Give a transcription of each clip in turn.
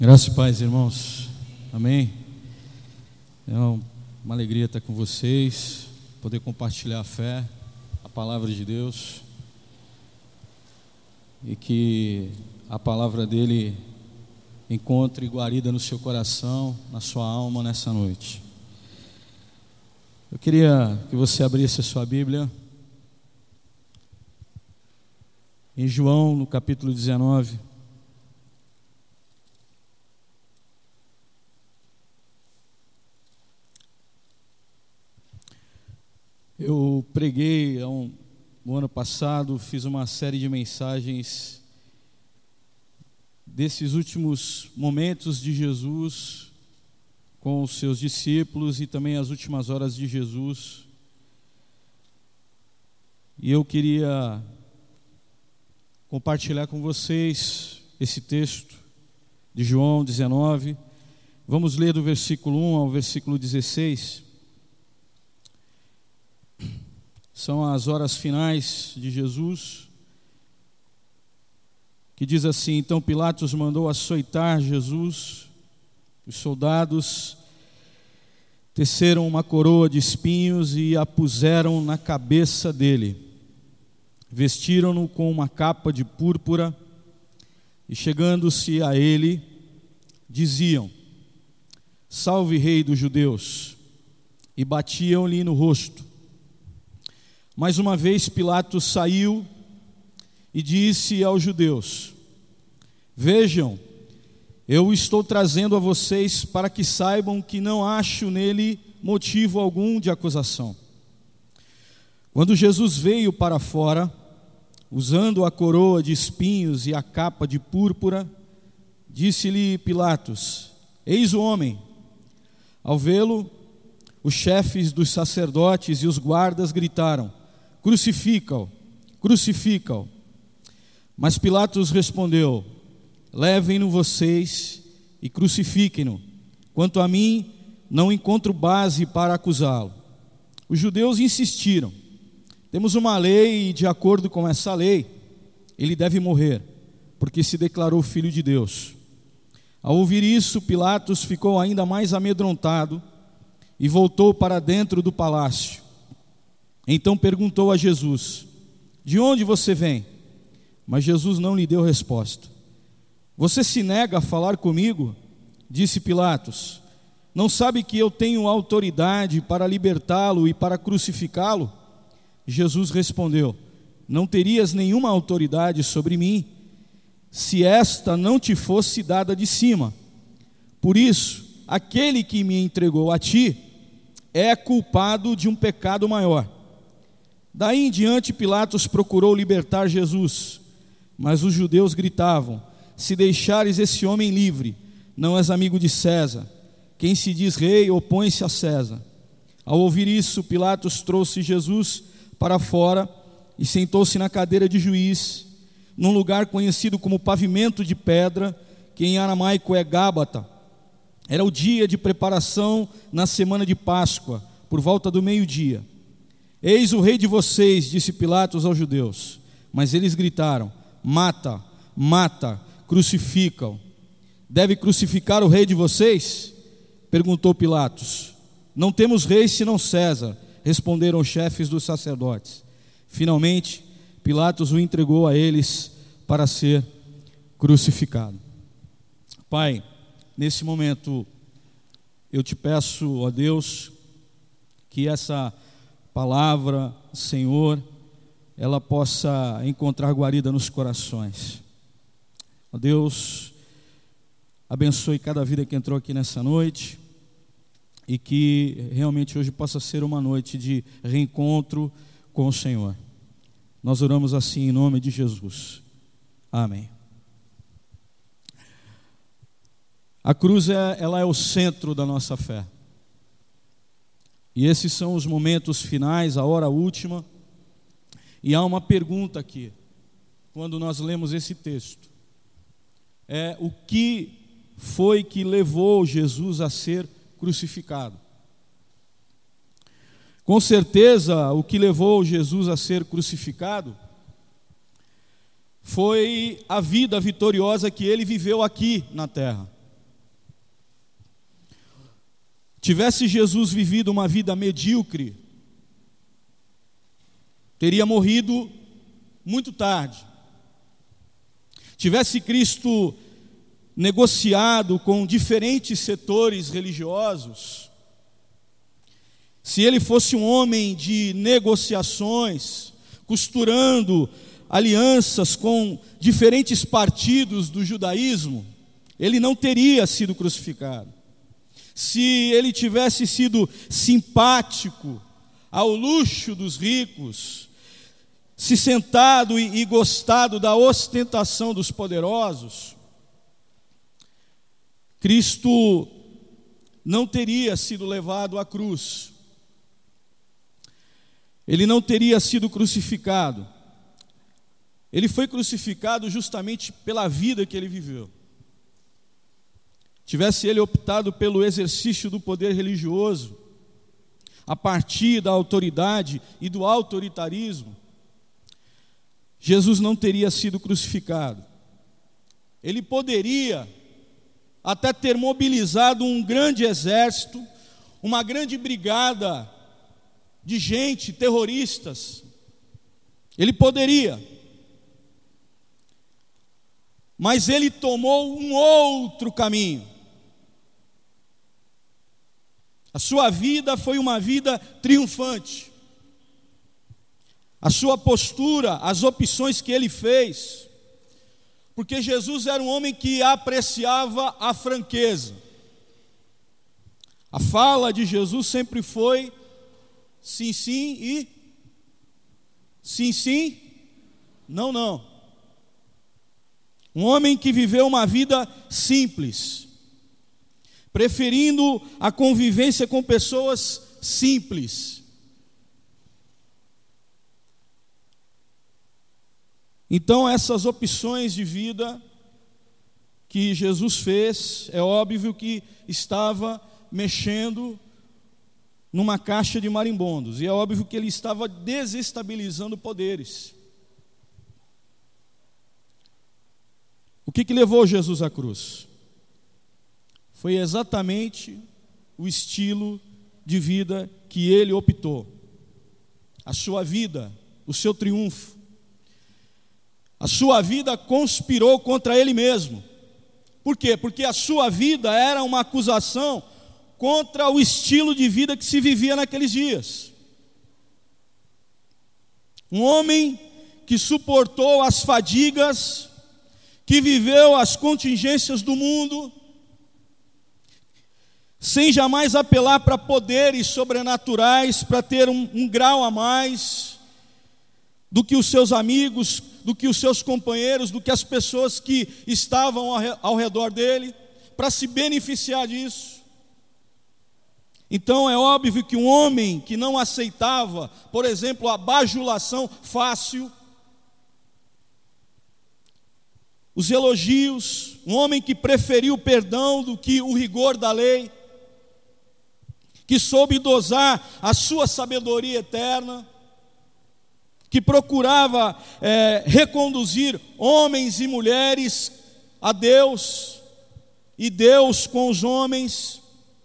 Graças e paz, irmãos. Amém. É uma alegria estar com vocês, poder compartilhar a fé, a palavra de Deus, e que a palavra dele encontre guarida no seu coração, na sua alma nessa noite. Eu queria que você abrisse a sua Bíblia em João, no capítulo 19. Eu preguei no ano passado, fiz uma série de mensagens desses últimos momentos de Jesus com os seus discípulos e também as últimas horas de Jesus. E eu queria compartilhar com vocês esse texto de João 19. Vamos ler do versículo 1 ao versículo 16. São as horas finais de Jesus, que diz assim: então Pilatos mandou açoitar Jesus. Os soldados teceram uma coroa de espinhos e a puseram na cabeça dele. Vestiram-no com uma capa de púrpura e, chegando-se a ele, diziam: salve, rei dos judeus, e batiam-lhe no rosto. Mais uma vez Pilatos saiu e disse aos judeus: vejam, eu estou trazendo a vocês para que saibam que não acho nele motivo algum de acusação. Quando Jesus veio para fora, usando a coroa de espinhos e a capa de púrpura, disse-lhe Pilatos: eis o homem. Ao vê-lo, os chefes dos sacerdotes e os guardas gritaram: crucifica-o, crucifica-o. Mas Pilatos respondeu: levem-no vocês e crucifiquem-no. Quanto a mim, não encontro base para acusá-lo. Os judeus insistiram: temos uma lei e, de acordo com essa lei, ele deve morrer, porque se declarou filho de Deus. Ao ouvir isso, Pilatos ficou ainda mais amedrontado e voltou para dentro do palácio. Então perguntou a Jesus: de onde você vem? Mas Jesus não lhe deu resposta. Você se nega a falar comigo? Disse Pilatos. Não sabe que eu tenho autoridade para libertá-lo e para crucificá-lo? Jesus respondeu: não terias nenhuma autoridade sobre mim, se esta não te fosse dada de cima. Por isso, aquele que me entregou a ti é culpado de um pecado maior. Daí em diante Pilatos procurou libertar Jesus, mas os judeus gritavam: se deixares esse homem livre, não és amigo de César. Quem se diz rei opõe-se a César. Ao ouvir isso, Pilatos trouxe Jesus para fora e sentou-se na cadeira de juiz, num lugar conhecido como pavimento de pedra, que em aramaico é Gábata. Era o dia de preparação na semana de Páscoa, por volta do meio-dia. Eis o rei de vocês, disse Pilatos aos judeus. Mas eles gritaram: mata, mata, crucifica-o. Deve crucificar o rei de vocês? Perguntou Pilatos. Não temos rei senão César, responderam os chefes dos sacerdotes. Finalmente, Pilatos o entregou a eles para ser crucificado. Pai, nesse momento, eu te peço, ó Deus, que essa palavra, Senhor, ela possa encontrar guarida nos corações. Ó Deus, abençoe cada vida que entrou aqui nessa noite e que realmente hoje possa ser uma noite de reencontro com o Senhor. Nós oramos assim em nome de Jesus. Amém. A cruz ela é o centro da nossa fé. E esses são os momentos finais, a hora última. E há uma pergunta aqui, quando nós lemos esse texto. O que foi que levou Jesus a ser crucificado? Com certeza, o que levou Jesus a ser crucificado foi a vida vitoriosa que ele viveu aqui na terra. tivesse Jesus vivido uma vida medíocre, teria morrido muito tarde. Tivesse Cristo negociado com diferentes setores religiosos, se ele fosse um homem de negociações, costurando alianças com diferentes partidos do judaísmo, ele não teria sido crucificado. Se ele tivesse sido simpático ao luxo dos ricos, se sentado e gostado da ostentação dos poderosos, Cristo não teria sido levado à cruz. Ele não teria sido crucificado. Ele foi crucificado justamente pela vida que ele viveu. Tivesse ele optado pelo exercício do poder religioso, a partir da autoridade e do autoritarismo, Jesus não teria sido crucificado. Ele poderia até ter mobilizado um grande exército, uma grande brigada de gente, terroristas. Ele poderia. Mas ele tomou um outro caminho. A sua vida foi uma vida triunfante. A sua postura, as opções que ele fez, porque Jesus era um homem que apreciava a franqueza. A fala de Jesus sempre foi sim, sim e sim, sim, não, não. Um homem que viveu uma vida simples, preferindo a convivência com pessoas simples. Então, essas opções de vida que Jesus fez, é óbvio que estava mexendo numa caixa de marimbondos, e é óbvio que ele estava desestabilizando poderes. O que levou Jesus à cruz? Foi exatamente o estilo de vida que ele optou. A sua vida, o seu triunfo. A sua vida conspirou contra ele mesmo. Por quê? Porque a sua vida era uma acusação contra o estilo de vida que se vivia naqueles dias. Um homem que suportou as fadigas, que viveu as contingências do mundo, sem jamais apelar para poderes sobrenaturais, para ter um grau a mais do que os seus amigos, do que os seus companheiros, do que as pessoas que estavam ao redor dele, para se beneficiar disso. Então é óbvio que um homem que não aceitava, por exemplo, a bajulação fácil, os elogios, um homem que preferiu o perdão do que o rigor da lei, que soube dosar a sua sabedoria eterna, que procurava reconduzir homens e mulheres a Deus, e Deus com os homens.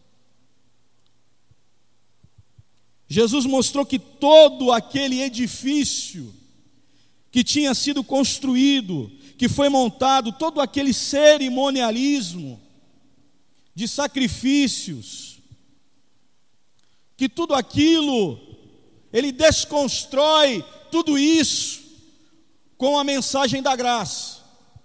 Jesus mostrou que todo aquele edifício que tinha sido construído, que foi montado, todo aquele cerimonialismo de sacrifícios, que tudo aquilo, ele desconstrói tudo isso com a mensagem da graça.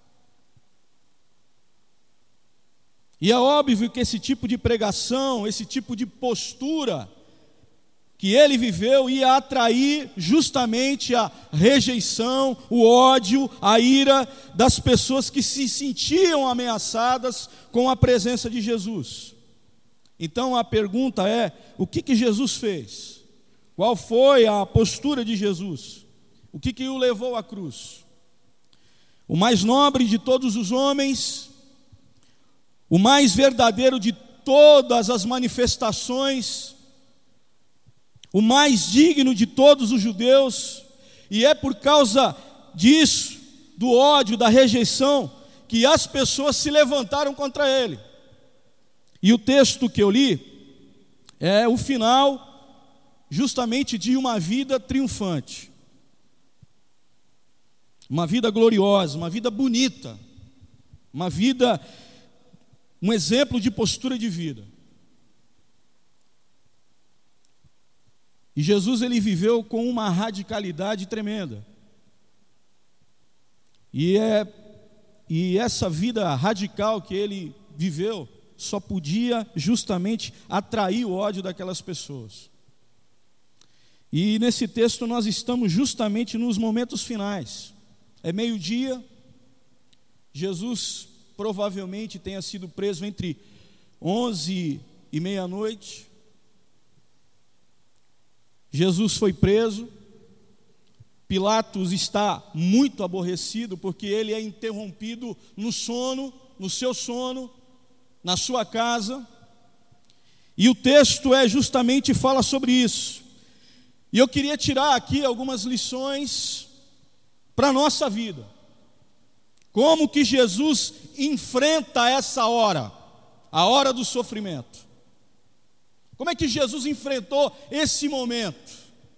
E é óbvio que esse tipo de pregação, esse tipo de postura que ele viveu ia atrair justamente a rejeição, o ódio, a ira das pessoas que se sentiam ameaçadas com a presença de Jesus. Então a pergunta é: o que Jesus fez? Qual foi a postura de Jesus? O que o levou à cruz? O mais nobre de todos os homens, o mais verdadeiro de todas as manifestações, o mais digno de todos os judeus, e é por causa disso, do ódio, da rejeição, que as pessoas se levantaram contra ele. E o texto que eu li, é o final justamente de uma vida triunfante, uma vida gloriosa, uma vida bonita, uma vida, um exemplo de postura de vida. E Jesus, ele viveu com uma radicalidade tremenda. E essa vida radical que ele viveu só podia justamente atrair o ódio daquelas pessoas. E nesse texto nós estamos justamente nos momentos finais. É meio-dia, Jesus provavelmente tenha sido preso entre 11 e meia-noite. Jesus foi preso. Pilatos está muito aborrecido porque ele é interrompido no sono, no seu sono, na sua casa. E o texto justamente fala sobre isso. E eu queria tirar aqui algumas lições para a nossa vida. Como que Jesus enfrenta essa hora, a hora do sofrimento? Como é que Jesus enfrentou esse momento?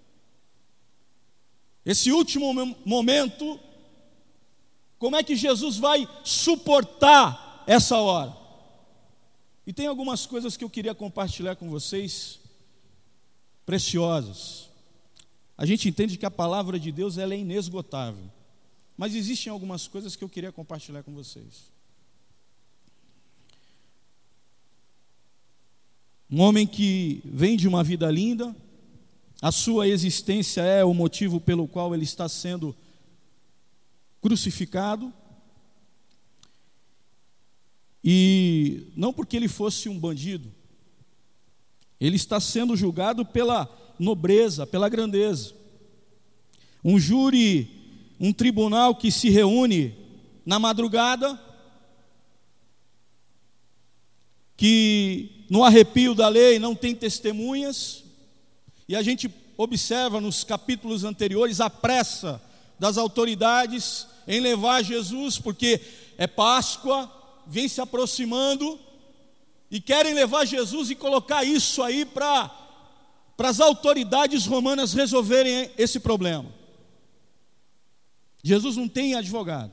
Esse último momento, como é que Jesus vai suportar essa hora? E tem algumas coisas que eu queria compartilhar com vocês, preciosas. A gente entende que a palavra de Deus ela é inesgotável, mas existem algumas coisas que eu queria compartilhar com vocês. Um homem que vem de uma vida linda, a sua existência é o motivo pelo qual ele está sendo crucificado, e não porque ele fosse um bandido, ele está sendo julgado pela nobreza, pela grandeza. Um júri, um tribunal que se reúne na madrugada, que no arrepio da lei não tem testemunhas, e a gente observa nos capítulos anteriores a pressa das autoridades em levar Jesus, porque é Páscoa, vem se aproximando, e querem levar Jesus e colocar isso aí para as autoridades romanas resolverem esse problema. Jesus não tem advogado.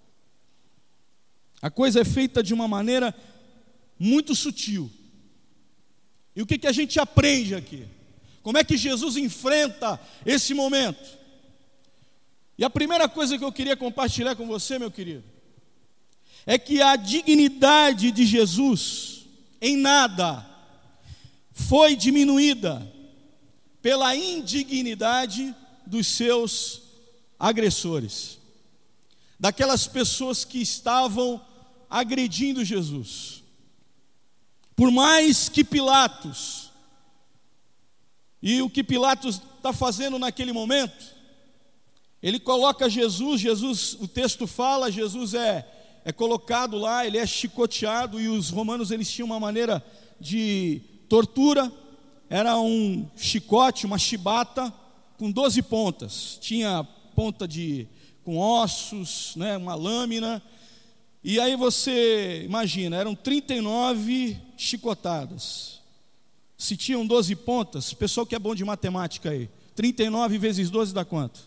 A coisa é feita de uma maneira muito sutil. E o que a gente aprende aqui? Como é que Jesus enfrenta esse momento? E a primeira coisa que eu queria compartilhar com você, meu querido, é que a dignidade de Jesus em nada foi diminuída pela indignidade dos seus agressores, daquelas pessoas que estavam agredindo Jesus. Por mais que Pilatos, e o que Pilatos está fazendo naquele momento, ele coloca Jesus, o texto fala, Jesus é colocado lá, ele é chicoteado, e os romanos eles tinham uma maneira de tortura, era um chicote, uma chibata, com 12 pontas, tinha ponta com ossos, né, uma lâmina, e aí você imagina, eram 39 chicotadas. Se tinham 12 pontas, pessoal que é bom de matemática aí, 39 vezes 12 dá quanto?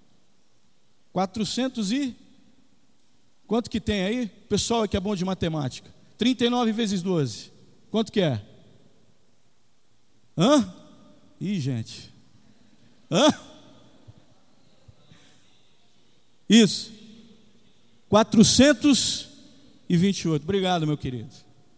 400 e... Quanto que tem aí? Pessoal que é bom de matemática. 39 vezes 12. Quanto que é? Hã? Ih, gente. Hã? Isso. 428. Obrigado, meu querido.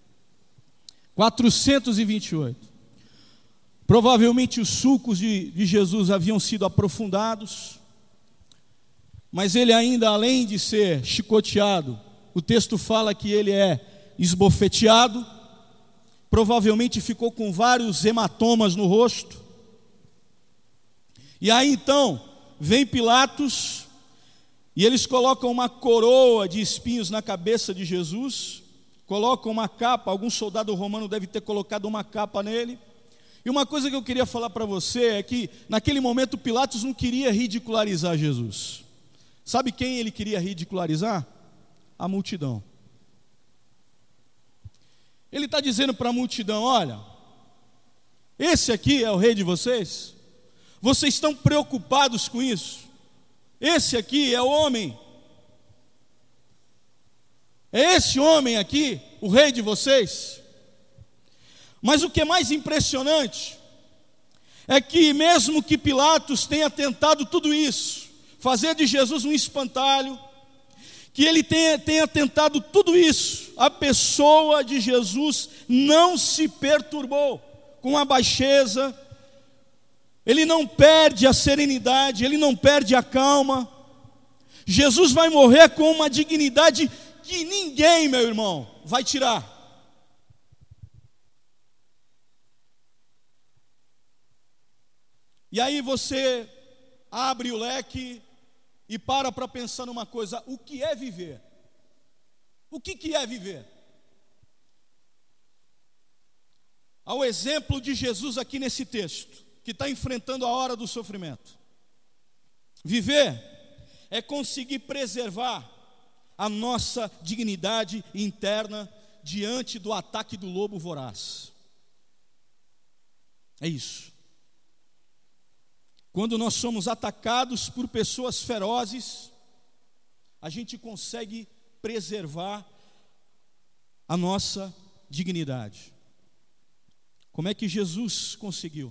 428. Provavelmente os sulcos de Jesus haviam sido aprofundados, mas ele ainda, além de ser chicoteado, o texto fala que ele é esbofeteado, provavelmente ficou com vários hematomas no rosto. E aí então, vem Pilatos, e eles colocam uma coroa de espinhos na cabeça de Jesus, colocam uma capa, algum soldado romano deve ter colocado uma capa nele. E uma coisa que eu queria falar para você é que, naquele momento, Pilatos não queria ridicularizar Jesus. Sabe quem ele queria ridicularizar? A multidão. Ele está dizendo para a multidão: olha, Esse aqui é o rei de vocês? Vocês estão preocupados com isso? Esse aqui é o homem? É esse homem aqui, o rei de vocês? Mas o que é mais impressionante é que mesmo que Pilatos tenha tentado tudo isso, fazer de Jesus um espantalho, que ele tenha tentado tudo isso, a pessoa de Jesus não se perturbou com a baixeza, ele não perde a serenidade, ele não perde a calma. Jesus vai morrer com uma dignidade que ninguém, meu irmão, vai tirar. E aí você abre o leque e para pensar numa coisa: o que é viver? O que é viver? Ao exemplo de Jesus aqui nesse texto, que está enfrentando a hora do sofrimento. Viver é conseguir preservar a nossa dignidade interna diante do ataque do lobo voraz. É isso. Quando nós somos atacados por pessoas ferozes, a gente consegue preservar a nossa dignidade. Como é que Jesus conseguiu?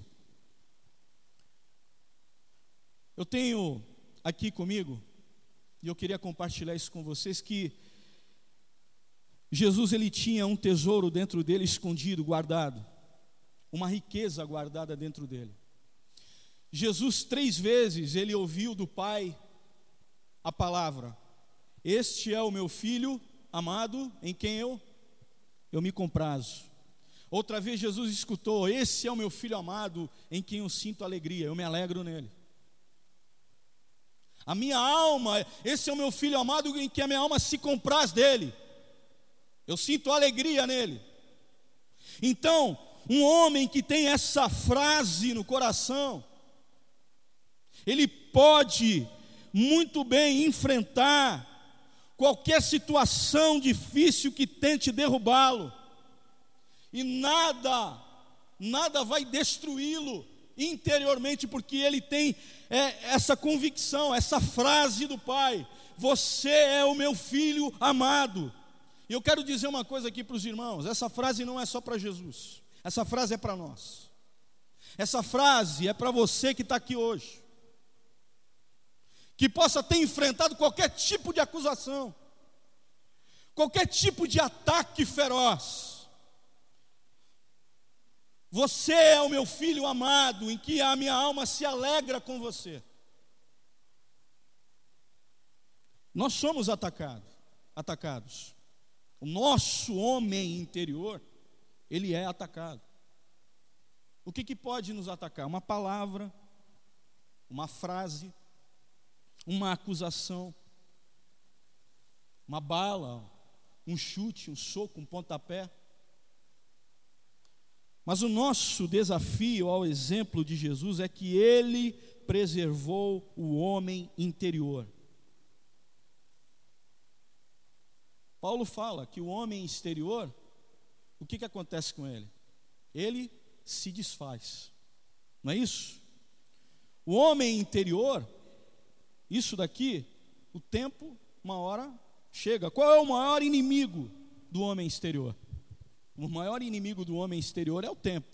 Eu tenho aqui comigo, e eu queria compartilhar isso com vocês, que Jesus, ele tinha um tesouro dentro dele escondido, guardado, uma riqueza guardada dentro dele. Jesus 3 vezes ele ouviu do Pai a palavra: este é o meu filho amado, em quem eu me comprazo. Outra vez Jesus escutou: esse é o meu filho amado, em quem eu sinto alegria, eu me alegro nele. A minha alma, esse é o meu filho amado, em que a minha alma se compraz dele, eu sinto alegria nele. Então, um homem que tem essa frase no coração, ele pode muito bem enfrentar qualquer situação difícil que tente derrubá-lo, e nada vai destruí-lo interiormente, porque ele tem essa convicção, essa frase do Pai: você é o meu filho amado. E eu quero dizer uma coisa aqui para os irmãos: essa frase não é só para Jesus, essa frase é para nós, essa frase é para você que está aqui hoje, que possa ter enfrentado qualquer tipo de acusação, qualquer tipo de ataque feroz. Você é o meu filho amado, em que a minha alma se alegra com você. Nós somos atacados. O nosso homem interior, ele é atacado. O que pode nos atacar? Uma palavra, uma frase, uma acusação, uma bala, um chute, um soco, um pontapé. Mas o nosso desafio ao exemplo de Jesus é que ele preservou o homem interior. Paulo fala que o homem exterior, o que acontece com ele? Ele se desfaz, não é isso? O homem interior, isso daqui, o tempo, uma hora chega. Qual é o maior inimigo do homem exterior? O maior inimigo do homem exterior é o tempo.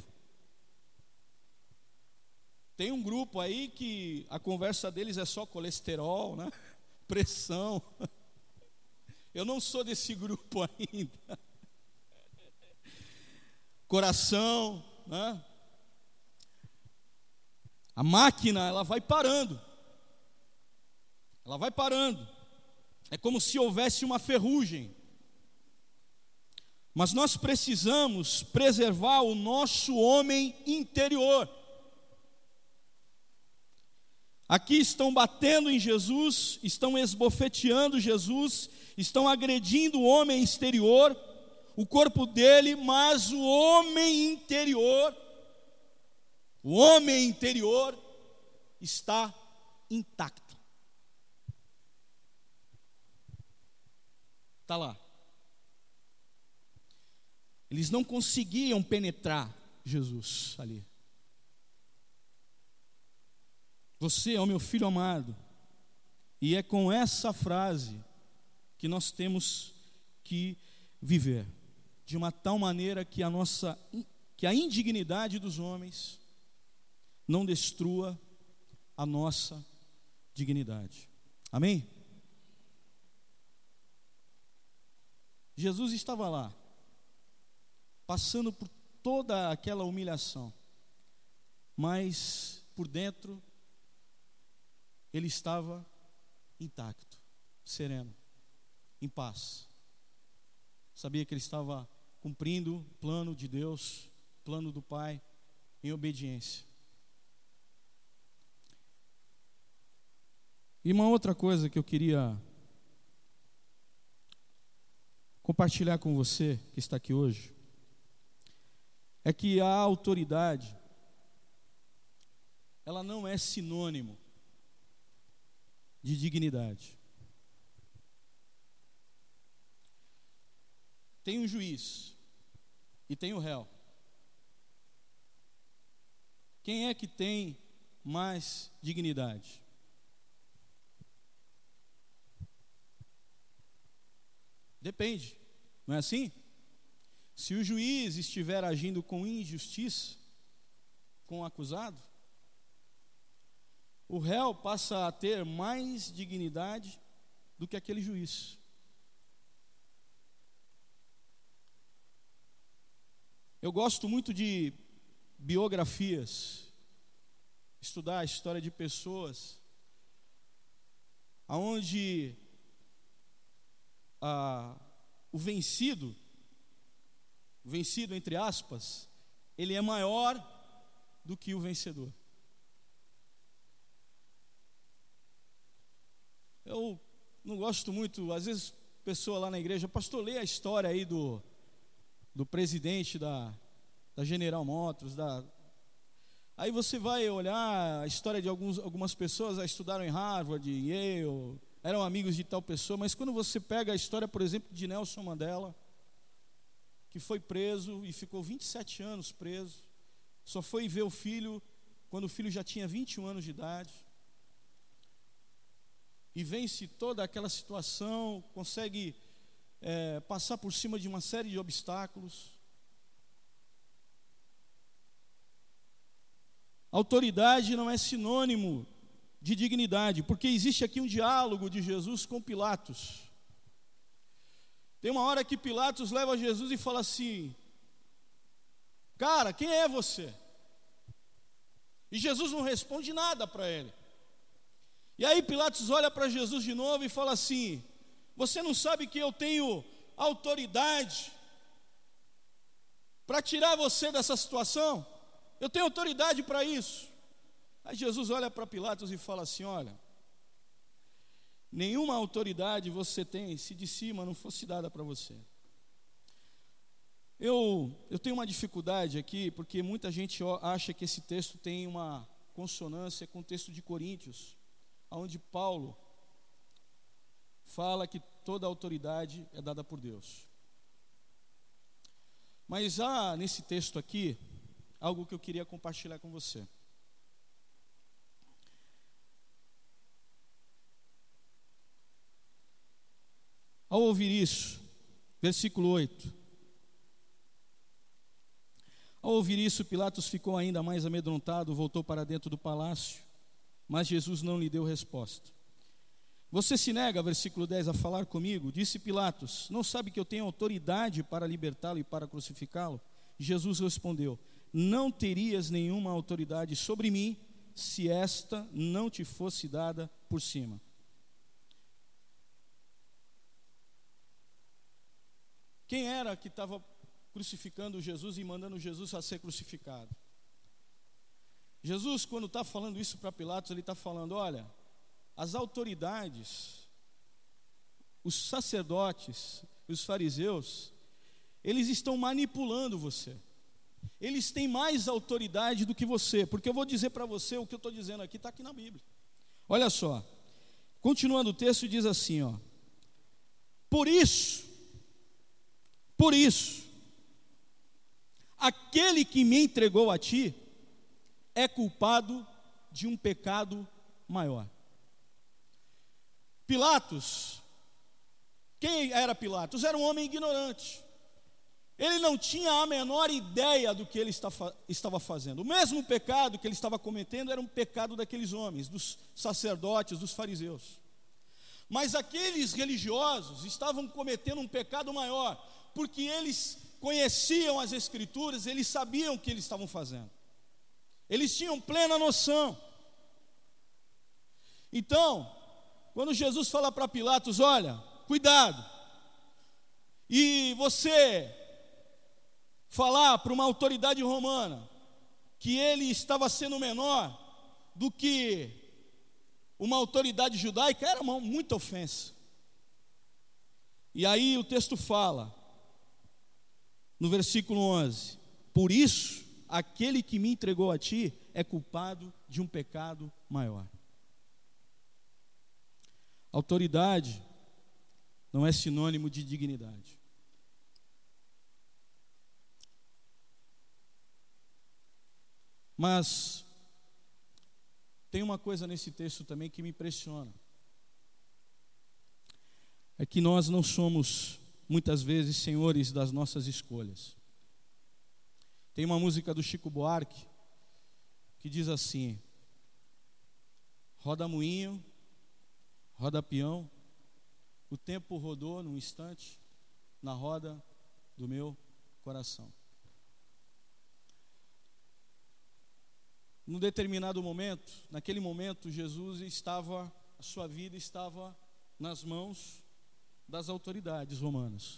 Tem um grupo aí que a conversa deles é só colesterol, né? Pressão. Eu não sou desse grupo ainda. Coração, né? A máquina, ela vai parando. Ela vai parando. É como se houvesse uma ferrugem. Mas nós precisamos preservar o nosso homem interior. Aqui estão batendo em Jesus, estão esbofeteando Jesus, estão agredindo o homem exterior, o corpo dele, mas o homem interior está intacto. Está lá. Eles não conseguiam penetrar Jesus ali. Você é o meu filho amado. E é com essa frase que nós temos que viver, de uma tal maneira que a indignidade dos homens não destrua a nossa dignidade. Amém? Jesus estava lá, passando por toda aquela humilhação, mas por dentro ele estava intacto, sereno, em paz. Sabia que ele estava cumprindo o plano de Deus, o plano do Pai, em obediência. E uma outra coisa que eu queria compartilhar com você que está aqui hoje é que a autoridade, ela não é sinônimo de dignidade. Tem um juiz e tem o réu. Quem é que tem mais dignidade? Depende, não é assim? Se o juiz estiver agindo com injustiça com o acusado, o réu passa a ter mais dignidade do que aquele juiz. Eu gosto muito de biografias, estudar a história de pessoas aonde o vencido entre aspas, ele é maior do que o vencedor. Eu não gosto muito, às vezes pessoa lá na igreja, pastor, lê a história aí do presidente da General Motors, aí você vai olhar a história de algumas pessoas, estudaram em Harvard, Yale, eram amigos de tal pessoa, mas quando você pega a história, por exemplo, de Nelson Mandela, que foi preso e ficou 27 anos preso, só foi ver o filho quando o filho já tinha 21 anos de idade, e vence toda aquela situação, consegue passar por cima de uma série de obstáculos. Autoridade não é sinônimo de dignidade, porque existe aqui um diálogo de Jesus com Pilatos. Tem uma hora que Pilatos leva Jesus e fala assim: cara, quem é você? E Jesus não responde nada para ele. E aí Pilatos olha para Jesus de novo e fala assim: você não sabe que eu tenho autoridade para tirar você dessa situação? Eu tenho autoridade para isso. Aí Jesus olha para Pilatos e fala assim: olha, nenhuma autoridade você tem se de cima não fosse dada para você. Eu tenho uma dificuldade aqui, porque muita gente acha que esse texto tem uma consonância com o texto de Coríntios, onde Paulo fala que toda autoridade é dada por Deus. Mas há nesse texto aqui algo que eu queria compartilhar com você. Ao ouvir isso, versículo 8. Ao ouvir isso, Pilatos ficou ainda mais amedrontado, voltou para dentro do palácio, mas Jesus não lhe deu resposta. Você se nega, versículo 10, a falar comigo? Disse Pilatos: não sabe que eu tenho autoridade para libertá-lo e para crucificá-lo? Jesus respondeu: não terias nenhuma autoridade sobre mim se esta não te fosse dada por cima. Quem era que estava crucificando Jesus e mandando Jesus a ser crucificado? Jesus, quando está falando isso para Pilatos, ele está falando: olha, as autoridades, os sacerdotes, os fariseus, eles estão manipulando você. Eles têm mais autoridade do que você, porque eu vou dizer para você o que eu estou dizendo aqui, está aqui na Bíblia. Olha só, continuando o texto, diz assim, ó: por isso, aquele que me entregou a ti é culpado de um pecado maior. Pilatos, quem era Pilatos? Era um homem ignorante. Ele não tinha a menor ideia do que ele estava fazendo. O mesmo pecado que ele estava cometendo era um pecado daqueles homens, dos sacerdotes, dos fariseus. Mas aqueles religiosos estavam cometendo um pecado maior, porque eles conheciam as Escrituras, eles sabiam o que eles estavam fazendo. Eles tinham plena noção. Então, quando Jesus fala para Pilatos, olha, cuidado, e você falar para uma autoridade romana que ele estava sendo menor do que uma autoridade judaica, era muita ofensa. E aí o texto fala, no versículo 11, por isso, aquele que me entregou a ti é culpado de um pecado maior. Autoridade não é sinônimo de dignidade. Mas tem uma coisa nesse texto também que me impressiona. É que nós não somos, muitas vezes, senhores das nossas escolhas. Tem uma música do Chico Buarque que diz assim: roda moinho, roda peão, o tempo rodou num instante na roda do meu coração. Num determinado momento, naquele momento, a sua vida estava nas mãos das autoridades romanas.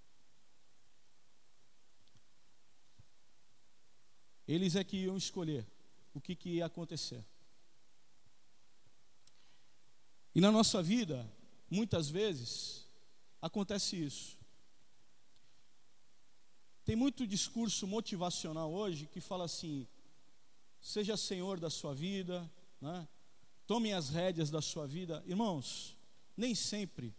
Eles é que iam escolher o que ia acontecer. E na nossa vida, muitas vezes, acontece isso. Tem muito discurso motivacional hoje que fala assim: seja senhor da sua vida, né? Tome as rédeas da sua vida. Irmãos, nem sempre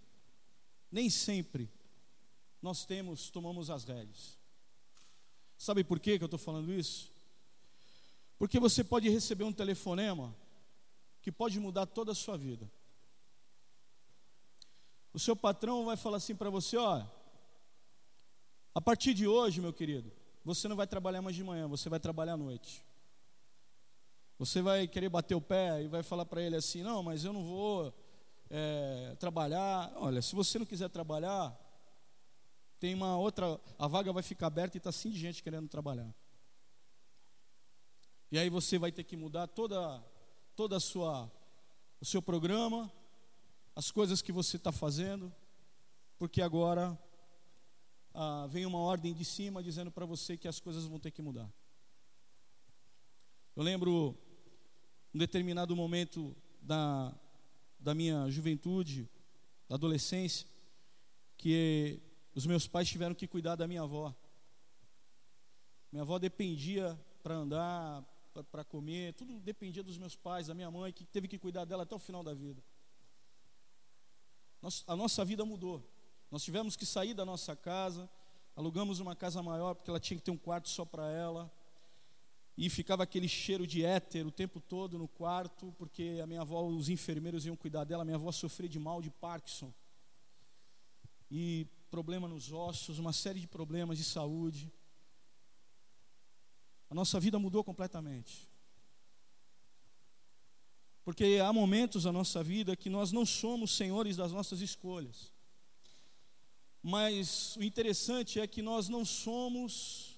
nós tomamos as rédeas. Sabe por que eu estou falando isso? Porque você pode receber um telefonema que pode mudar toda a sua vida. O seu patrão vai falar assim para você: ó, a partir de hoje, meu querido, você não vai trabalhar mais de manhã, você vai trabalhar à noite. Você vai querer bater o pé e vai falar para ele assim: não, mas eu não vou trabalhar. Olha, se você não quiser trabalhar, tem uma outra, a vaga vai ficar aberta e está assim de gente querendo trabalhar. E aí você vai ter que mudar toda o seu programa, as coisas que você está fazendo, porque agora vem uma ordem de cima dizendo para você que as coisas vão ter que mudar. Eu lembro, em determinado momento da minha juventude, da adolescência, que os meus pais tiveram que cuidar da minha avó. Minha avó dependia para andar, para comer, tudo dependia dos meus pais, da minha mãe, que teve que cuidar dela até o final da vida. A nossa vida mudou. Nós tivemos que sair da nossa casa, alugamos uma casa maior, porque ela tinha que ter um quarto só para ela. E ficava aquele cheiro de éter o tempo todo no quarto, porque a minha avó, os enfermeiros iam cuidar dela. Minha avó sofria de mal de Parkinson e problema nos ossos, uma série de problemas de saúde. A nossa vida mudou completamente, porque há momentos na nossa vida que nós não somos senhores das nossas escolhas. Mas o interessante é que nós não somos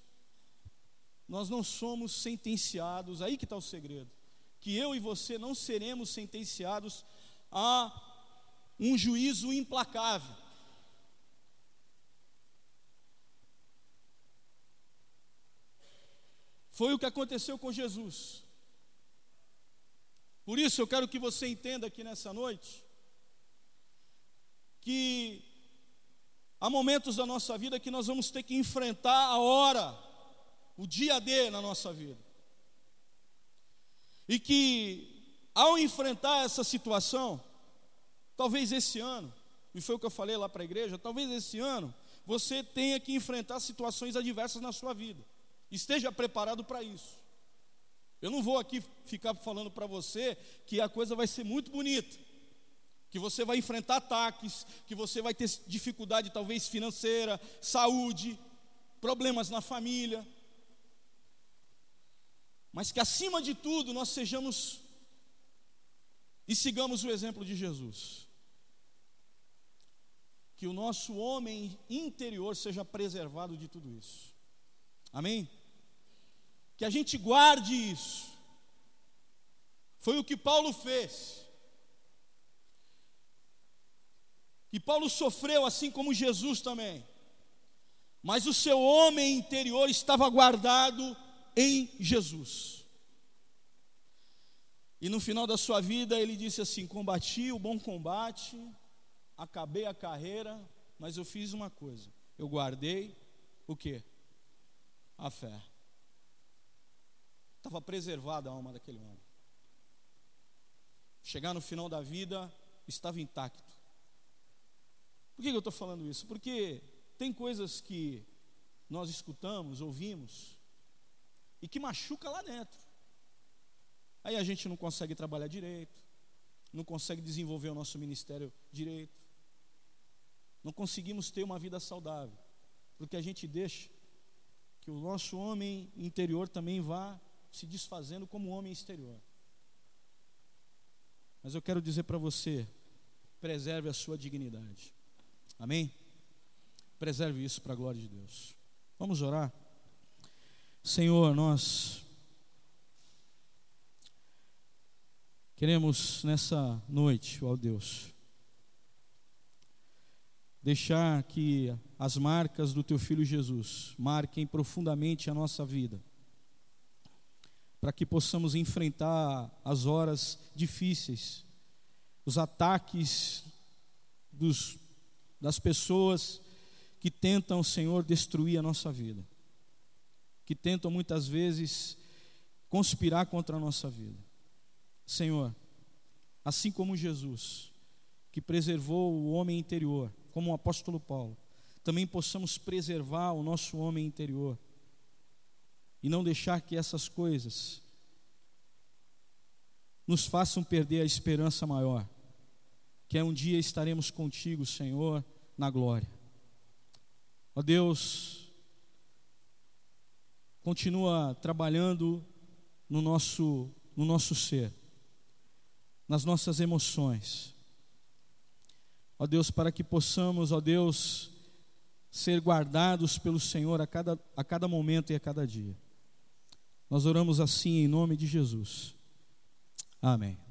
sentenciados, aí que está o segredo, que eu e você não seremos sentenciados a um juízo implacável. Foi o que aconteceu com Jesus. Por isso eu quero que você entenda aqui nessa noite que há momentos da nossa vida que nós vamos ter que enfrentar a hora, o dia D na nossa vida. E que ao enfrentar essa situação, talvez esse ano, e foi o que eu falei lá para a igreja, talvez esse ano você tenha que enfrentar situações adversas na sua vida. Esteja preparado para isso. Eu não vou aqui ficar falando para você que a coisa vai ser muito bonita, que você vai enfrentar ataques, que você vai ter dificuldade talvez financeira, saúde, problemas na família, mas que acima de tudo nós sejamos e sigamos o exemplo de Jesus. Que o nosso homem interior seja preservado de tudo isso. Amém? Que a gente guarde isso. Foi o que Paulo fez. Que Paulo sofreu assim como Jesus também. Mas o seu homem interior estava guardado em Jesus. E no final da sua vida ele disse assim: combati o bom combate, acabei a carreira, mas eu fiz uma coisa, eu guardei o quê? A fé. Estava preservada a alma daquele homem. Chegar no final da vida, estava intacto. Por que eu estou falando isso? Porque tem coisas que nós escutamos, ouvimos, e que machuca lá dentro. Aí a gente não consegue trabalhar direito, não consegue desenvolver o nosso ministério direito, não conseguimos ter uma vida saudável, porque a gente deixa que o nosso homem interior também vá se desfazendo como homem exterior. Mas eu quero dizer para você, preserve a sua dignidade. Amém? Preserve isso para a glória de Deus. Vamos orar? Senhor, nós queremos nessa noite, ó Deus, deixar que as marcas do Teu Filho Jesus marquem profundamente a nossa vida, para que possamos enfrentar as horas difíceis, os ataques das pessoas que tentam, Senhor, destruir a nossa vida, que tentam muitas vezes conspirar contra a nossa vida. Senhor, assim como Jesus, que preservou o homem interior, como o apóstolo Paulo, também possamos preservar o nosso homem interior e não deixar que essas coisas nos façam perder a esperança maior, que é um dia estaremos contigo, Senhor, na glória. Ó Deus, continua trabalhando no nosso ser, nas nossas emoções. Ó Deus, para que possamos, ó Deus, ser guardados pelo Senhor a cada momento e a cada dia. Nós oramos assim em nome de Jesus. Amém.